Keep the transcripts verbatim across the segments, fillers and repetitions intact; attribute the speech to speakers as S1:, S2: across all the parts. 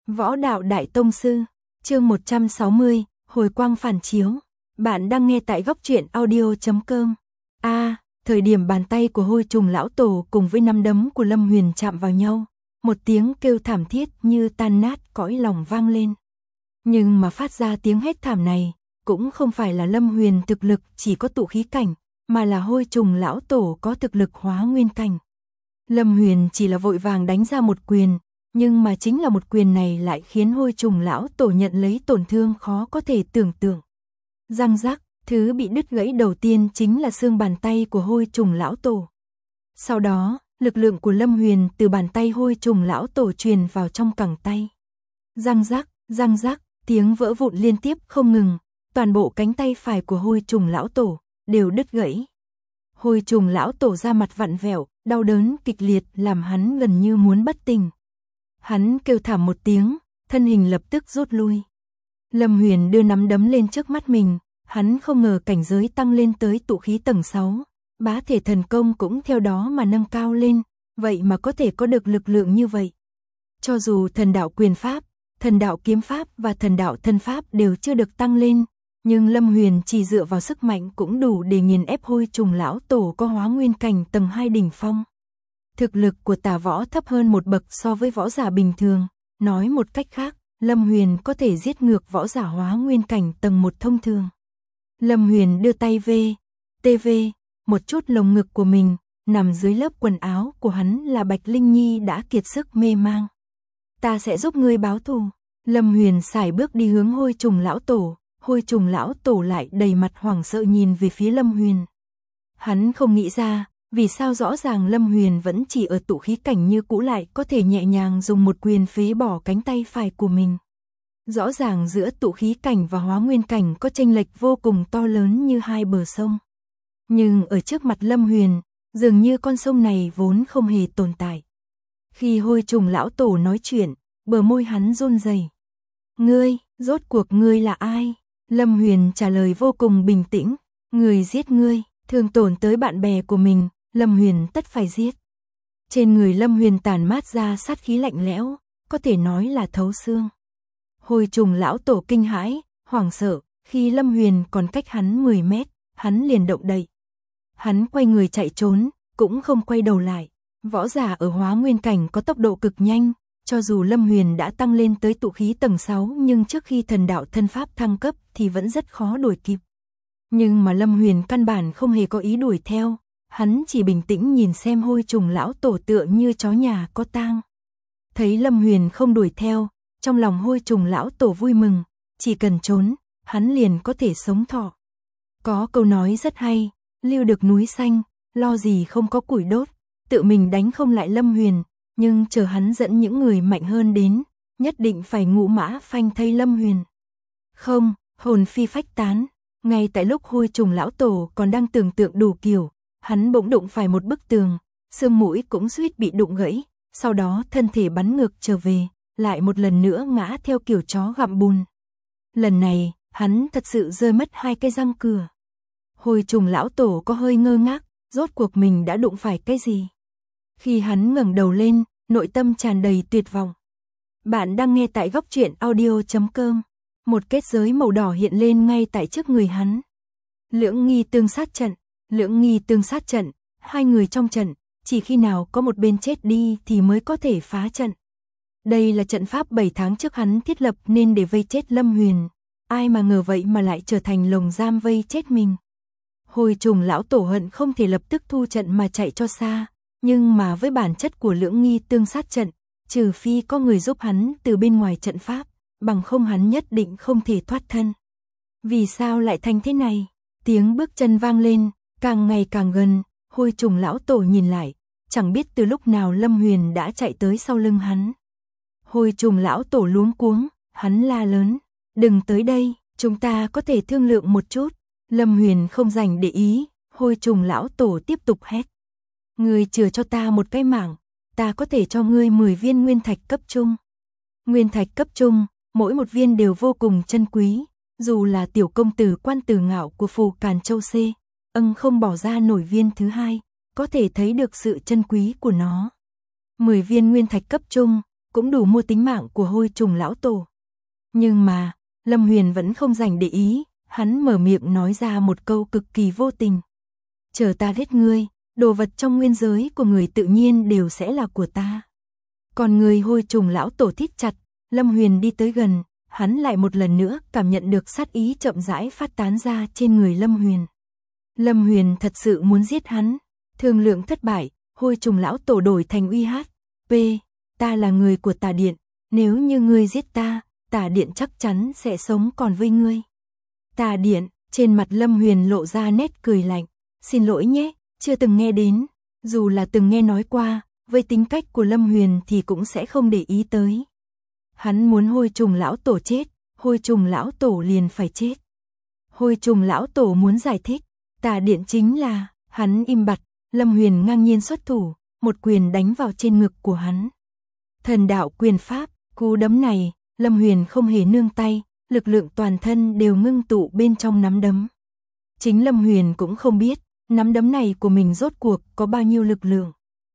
S1: Võ đạo đại tông sư, chương một trăm sáu mươi, hồi quang phản chiếu. Bạn đang nghe tại góc truyện audio chấm com. A, à, thời điểm bàn tay của Hôi Trùng lão tổ cùng với nắm đấm của Lâm Huyền chạm vào nhau, một tiếng kêu thảm thiết như tan nát cõi lòng vang lên. Nhưng mà phát ra tiếng hét thảm này, cũng không phải là Lâm Huyền thực lực chỉ có tụ khí cảnh, mà là Hôi Trùng lão tổ có thực lực hóa nguyên cảnh. Lâm Huyền chỉ là vội vàng đánh ra một quyền, nhưng mà chính là một quyền này lại khiến Hôi Trùng lão tổ nhận lấy tổn thương khó có thể tưởng tượng. Răng rắc, thứ bị đứt gãy đầu tiên chính là xương bàn tay của Hôi Trùng lão tổ. Sau đó, lực lượng của Lâm Huyền từ bàn tay Hôi Trùng lão tổ truyền vào trong cẳng tay. Răng rắc, răng rắc, tiếng vỡ vụn liên tiếp không ngừng, toàn bộ cánh tay phải của Hôi Trùng lão tổ đều đứt gãy. Hôi Trùng lão tổ ra mặt vặn vẹo, đau đớn kịch liệt làm hắn gần như muốn bất tỉnh. Hắn kêu thảm một tiếng, thân hình lập tức rút lui. Lâm Huyền đưa nắm đấm lên trước mắt mình, hắn không ngờ cảnh giới tăng lên tới tụ khí tầng sáu, bá thể thần công cũng theo đó mà nâng cao lên, vậy mà có thể có được lực lượng như vậy. Cho dù thần đạo quyền pháp, thần đạo kiếm pháp và thần đạo thân pháp đều chưa được tăng lên, nhưng Lâm Huyền chỉ dựa vào sức mạnh cũng đủ để nghiền ép Hôi Trùng lão tổ có hóa nguyên cảnh tầng hai đỉnh phong. Thực lực của Tà Võ thấp hơn một bậc so với võ giả bình thường, nói một cách khác, Lâm Huyền có thể giết ngược võ giả hóa nguyên cảnh tầng một thông thường. Lâm Huyền đưa tay về, tê vê, một chút lồng ngực của mình, nằm dưới lớp quần áo của hắn là Bạch Linh Nhi đã kiệt sức mê mang. Ta sẽ giúp ngươi báo thù. Lâm Huyền sải bước đi hướng Hôi Trùng lão tổ, Hôi Trùng lão tổ lại đầy mặt hoảng sợ nhìn về phía Lâm Huyền. Hắn không nghĩ ra, vì sao rõ ràng Lâm Huyền vẫn chỉ ở tụ khí cảnh như cũ lại có thể nhẹ nhàng dùng một quyền phế bỏ cánh tay phải của mình. Rõ ràng giữa tụ khí cảnh và hóa nguyên cảnh có chênh lệch vô cùng to lớn như hai bờ sông. Nhưng ở trước mặt Lâm Huyền, dường như con sông này vốn không hề tồn tại. Khi Hôi Trùng lão tổ nói chuyện, bờ môi hắn run rẩy. Ngươi, rốt cuộc ngươi là ai? Lâm Huyền trả lời vô cùng bình tĩnh. Người giết ngươi, thương tổn tới bạn bè của mình, Lâm Huyền tất phải giết. Trên người Lâm Huyền tản mát ra sát khí lạnh lẽo, có thể nói là thấu xương. Hôi Trùng lão tổ kinh hãi, hoảng sợ, khi Lâm Huyền còn cách hắn mười mét, hắn liền động đậy. Hắn quay người chạy trốn, cũng không quay đầu lại. Võ giả ở hóa nguyên cảnh có tốc độ cực nhanh, cho dù Lâm Huyền đã tăng lên tới tụ khí tầng sáu nhưng trước khi thần đạo thân pháp thăng cấp thì vẫn rất khó đuổi kịp. Nhưng mà Lâm Huyền căn bản không hề có ý đuổi theo, hắn chỉ bình tĩnh nhìn xem Hôi Trùng lão tổ tựa như chó nhà có tang. Thấy Lâm Huyền không đuổi theo, trong lòng Hôi Trùng lão tổ vui mừng, chỉ cần trốn, hắn liền có thể sống thọ. Có câu nói rất hay, lưu được núi xanh, lo gì không có củi đốt, tự mình đánh không lại Lâm Huyền, nhưng chờ hắn dẫn những người mạnh hơn đến, nhất định phải ngũ mã phanh thây Lâm Huyền. Không, hồn phi phách tán, ngay tại lúc Hôi Trùng lão tổ còn đang tưởng tượng đủ kiểu, hắn bỗng đụng phải một bức tường, xương mũi cũng suýt bị đụng gãy, sau đó thân thể bắn ngược trở về, lại một lần nữa ngã theo kiểu chó gặm bùn. Lần này, hắn thật sự rơi mất hai cái răng cửa. Hôi Trùng lão tổ có hơi ngơ ngác, rốt cuộc mình đã đụng phải cái gì? Khi hắn ngẩng đầu lên, nội tâm tràn đầy tuyệt vọng. Bạn đang nghe tại góc truyện audio chấm com. Một kết giới màu đỏ hiện lên ngay tại trước người hắn. Lưỡng nghi tương sát trận, lưỡng nghi tương sát trận, hai người trong trận, chỉ khi nào có một bên chết đi thì mới có thể phá trận. Đây là trận pháp bảy tháng trước hắn thiết lập nên để vây chết Lâm Huyền, ai mà ngờ vậy mà lại trở thành lồng giam vây chết mình. Hôi Trùng lão tổ hận không thể lập tức thu trận mà chạy cho xa, nhưng mà với bản chất của lưỡng nghi tương sát trận, trừ phi có người giúp hắn từ bên ngoài trận pháp, bằng không hắn nhất định không thể thoát thân. Vì sao lại thành thế này? Tiếng bước chân vang lên, càng ngày càng gần, Hôi Trùng lão tổ nhìn lại, chẳng biết từ lúc nào Lâm Huyền đã chạy tới sau lưng hắn. Hôi Trùng lão tổ luống cuống, hắn la lớn, đừng tới đây, chúng ta có thể thương lượng một chút. Lâm Huyền không dành để ý, Hôi Trùng lão tổ tiếp tục hét. Ngươi chừa cho ta một cái mạng, ta có thể cho ngươi mười viên nguyên thạch cấp trung. Nguyên thạch cấp trung, mỗi một viên đều vô cùng chân quý, dù là tiểu công tử Quan Tử Ngạo của Phù Càn Châu C, âng không bỏ ra nổi viên thứ hai, có thể thấy được sự chân quý của nó. mười viên nguyên thạch cấp trung, cũng đủ mua tính mạng của Hôi Trùng lão tổ. Nhưng mà, Lâm Huyền vẫn không dành để ý, hắn mở miệng nói ra một câu cực kỳ vô tình. Chờ ta giết ngươi, đồ vật trong nguyên giới của người tự nhiên đều sẽ là của ta. Còn người Hôi Trùng lão tổ thít chặt, Lâm Huyền đi tới gần, hắn lại một lần nữa cảm nhận được sát ý chậm rãi phát tán ra trên người Lâm Huyền. Lâm Huyền thật sự muốn giết hắn, thương lượng thất bại, Hôi Trùng lão tổ đổi thành uy hát. P, ta là người của Tà Điện, nếu như ngươi giết ta, Tà Điện chắc chắn sẽ sống còn với ngươi. Tà Điện, trên mặt Lâm Huyền lộ ra nét cười lạnh, xin lỗi nhé, chưa từng nghe đến, dù là từng nghe nói qua, với tính cách của Lâm Huyền thì cũng sẽ không để ý tới. Hắn muốn Hôi Trùng lão tổ chết, Hôi Trùng lão tổ liền phải chết. Hôi Trùng lão tổ muốn giải thích, Tà Điện chính là, hắn im bặt, Lâm Huyền ngang nhiên xuất thủ, một quyền đánh vào trên ngực của hắn. Thần đạo quyền pháp, cú đấm này, Lâm Huyền không hề nương tay, lực lượng toàn thân đều ngưng tụ bên trong nắm đấm. Chính Lâm Huyền cũng không biết, nắm đấm này của mình rốt cuộc có bao nhiêu lực lượng.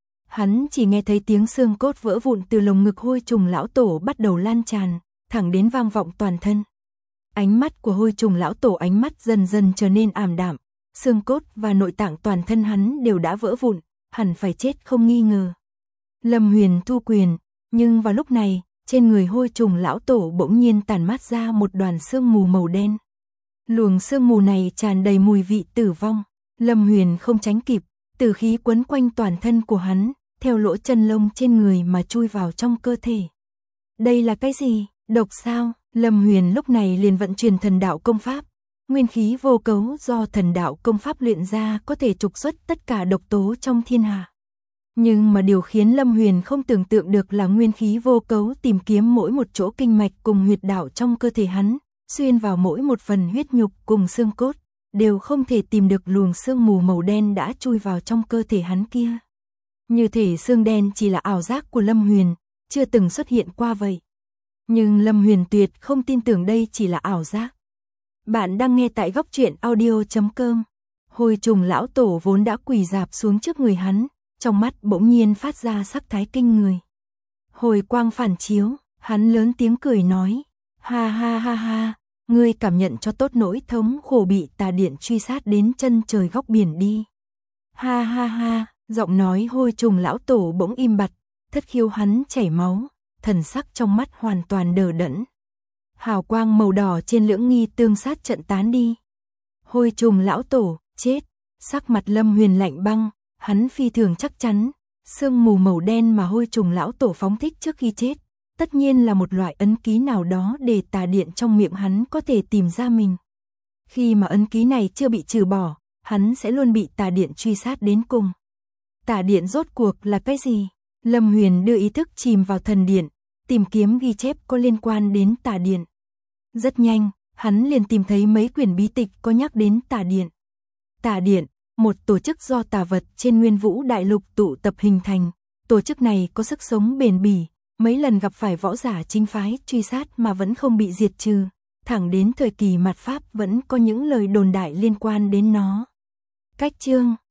S1: Hắn chỉ nghe thấy tiếng xương cốt vỡ vụn từ lồng ngực Hôi Trùng lão tổ bắt đầu lan tràn, thẳng đến vang vọng toàn thân. Ánh mắt của Hôi Trùng lão tổ ánh mắt dần dần trở nên ảm đạm, xương cốt và nội tạng toàn thân hắn đều đã vỡ vụn, hẳn phải chết không nghi ngờ. Lâm Huyền thu quyền, nhưng vào lúc này, trên người Hôi Trùng lão tổ bỗng nhiên tản mát ra một đoàn sương mù màu đen. Luồng sương mù này tràn đầy mùi vị tử vong, Lâm Huyền không tránh kịp, tử khí quấn quanh toàn thân của hắn, theo lỗ chân lông trên người mà chui vào trong cơ thể. Đây là cái gì? Độc sao? Lâm Huyền lúc này liền vận chuyển thần đạo công pháp. Nguyên khí vô cấu do thần đạo công pháp luyện ra có thể trục xuất tất cả độc tố trong thiên hạ. Nhưng mà điều khiến Lâm Huyền không tưởng tượng được là nguyên khí vô cấu tìm kiếm mỗi một chỗ kinh mạch cùng huyệt đạo trong cơ thể hắn, xuyên vào mỗi một phần huyết nhục cùng xương cốt, đều không thể tìm được luồng sương mù màu đen đã chui vào trong cơ thể hắn kia. Như thể xương đen chỉ là ảo giác của Lâm Huyền, chưa từng xuất hiện qua vậy. Nhưng Lâm Huyền tuyệt không tin tưởng đây chỉ là ảo giác. Bạn đang nghe tại góc truyện audio chấm com. Hôi Trùng lão tổ vốn đã quỳ rạp xuống trước người hắn, trong mắt bỗng nhiên phát ra sắc thái kinh người. Hồi quang phản chiếu, hắn lớn tiếng cười nói, ha ha ha ha, ngươi cảm nhận cho tốt nỗi thống khổ bị Tà Điện truy sát đến chân trời góc biển đi. Ha ha ha, giọng nói Hôi Trùng lão tổ bỗng im bặt, thất khiếu hắn chảy máu, thần sắc trong mắt hoàn toàn đờ đẫn. Hào quang màu đỏ trên lưỡng nghi tương sát trận tán đi. Hôi Trùng lão tổ, chết, sắc mặt Lâm Huyền lạnh băng, hắn phi thường chắc chắn, sương mù màu đen mà Hôi Trùng lão tổ phóng thích trước khi chết, tất nhiên là một loại ấn ký nào đó để Tà Điện trong miệng hắn có thể tìm ra mình. Khi mà ấn ký này chưa bị trừ bỏ, hắn sẽ luôn bị Tà Điện truy sát đến cùng. Tà Điện rốt cuộc là cái gì? Lâm Huyền đưa ý thức chìm vào thần điện, tìm kiếm ghi chép có liên quan đến Tà Điện. Rất nhanh, hắn liền tìm thấy mấy quyển bí tịch có nhắc đến Tà Điện. Tà Điện, một tổ chức do tà vật trên Nguyên Vũ Đại Lục tụ tập hình thành. Tổ chức này có sức sống bền bỉ, mấy lần gặp phải võ giả chính phái truy sát mà vẫn không bị diệt trừ. Thẳng đến thời kỳ mạt Pháp vẫn có những lời đồn đại liên quan đến nó. Cách chương